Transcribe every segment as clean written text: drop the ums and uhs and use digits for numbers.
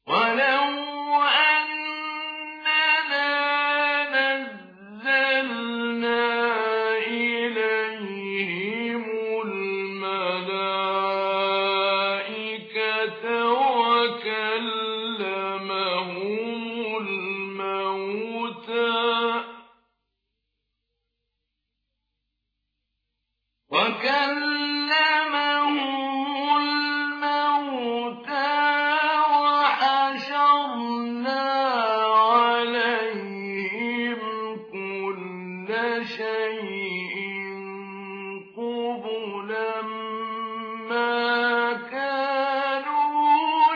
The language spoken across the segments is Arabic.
ولو أننا نزلنا إليهم الملائكة وكلمهم الموتى وحشرنا عليهم كل شيء قبلا ما كانوا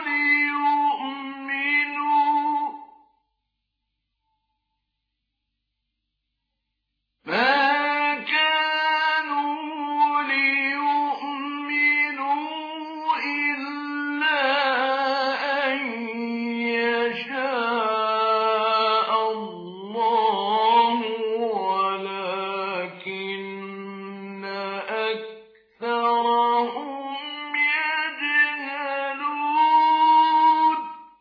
ليؤمنوا إلا أن يشاء الله ولكن أكثرهم يجهلون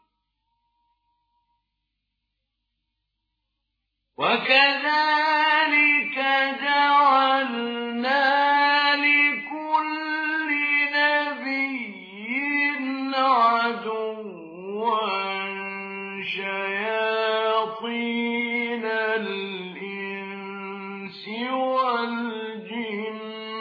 وكذلك جعلنا لكل نبي عدوا شياطين الإنس والجن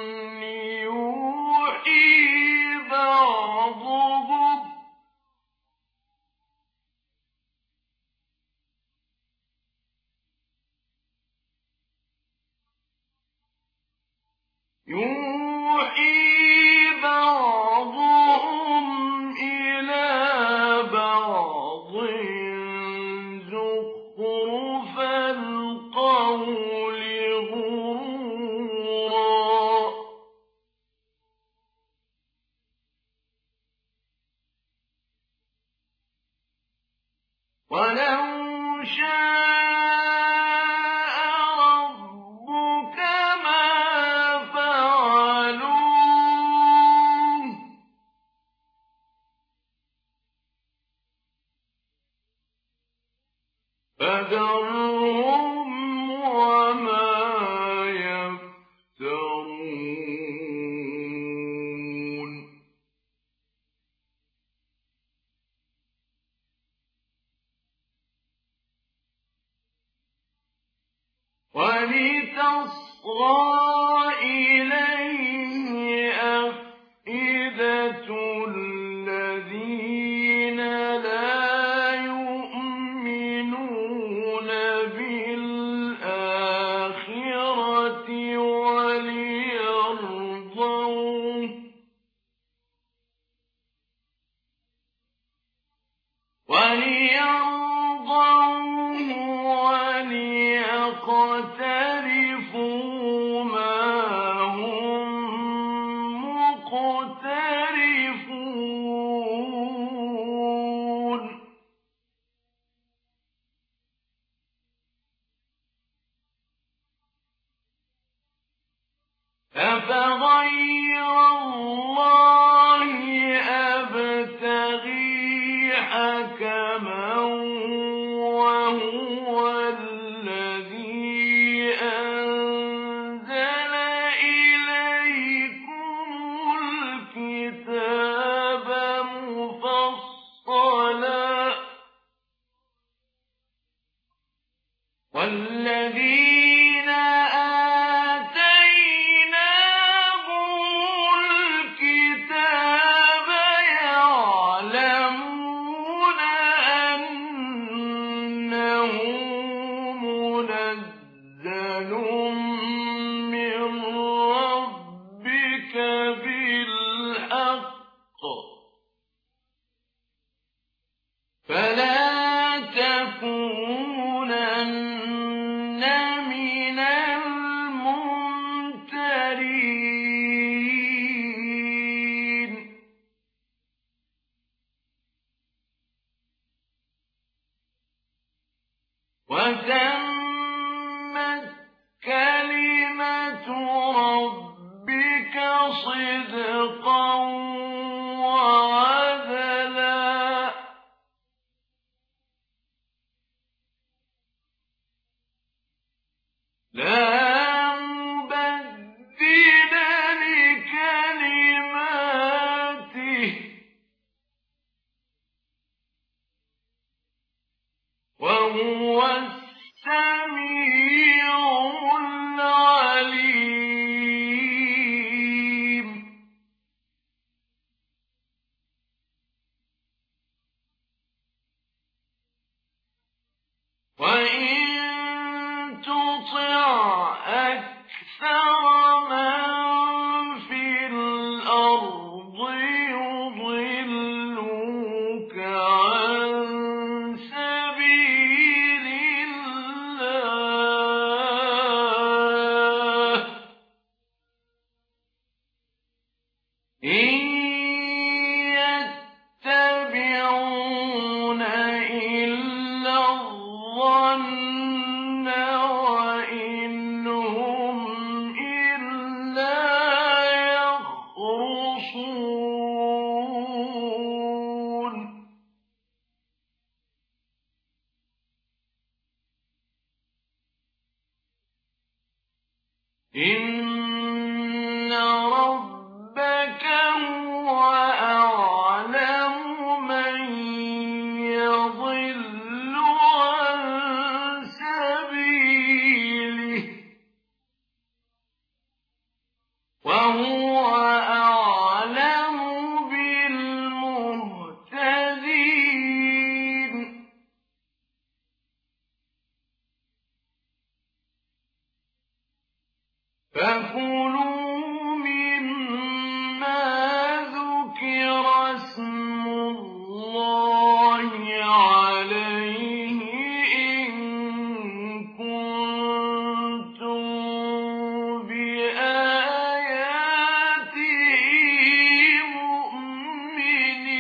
يوحي بعضهم إلى بعض زخرف القول غرورا ولو شاء ربك ما فعلوه فذرهم وما يفترون ولتصغى إليه أفئدة الذين لا يؤمنون بالآخرة وليرضوه وليقترفوا ما هم مقترفون أفغير الله أبتغي حكما وهو الذي أنزل إليكم الكتاب مفصلا والذين آتيناهم الكتاب يعلمون أنه منزل من ربك بالحق فلا تكونن من الممترين وتمت كلمة ربك صدقا وعدلا الأرض يضلوك عن سبيل الله إن يتبعون إلا الظن وإن هم إلا يخرصون إن ربك هو أعلم من يضل عن سبيله وهو أعلم بالمهتدين فكلوا مما ذكر اسم الله عليه إن كنتم بآياته مؤمنين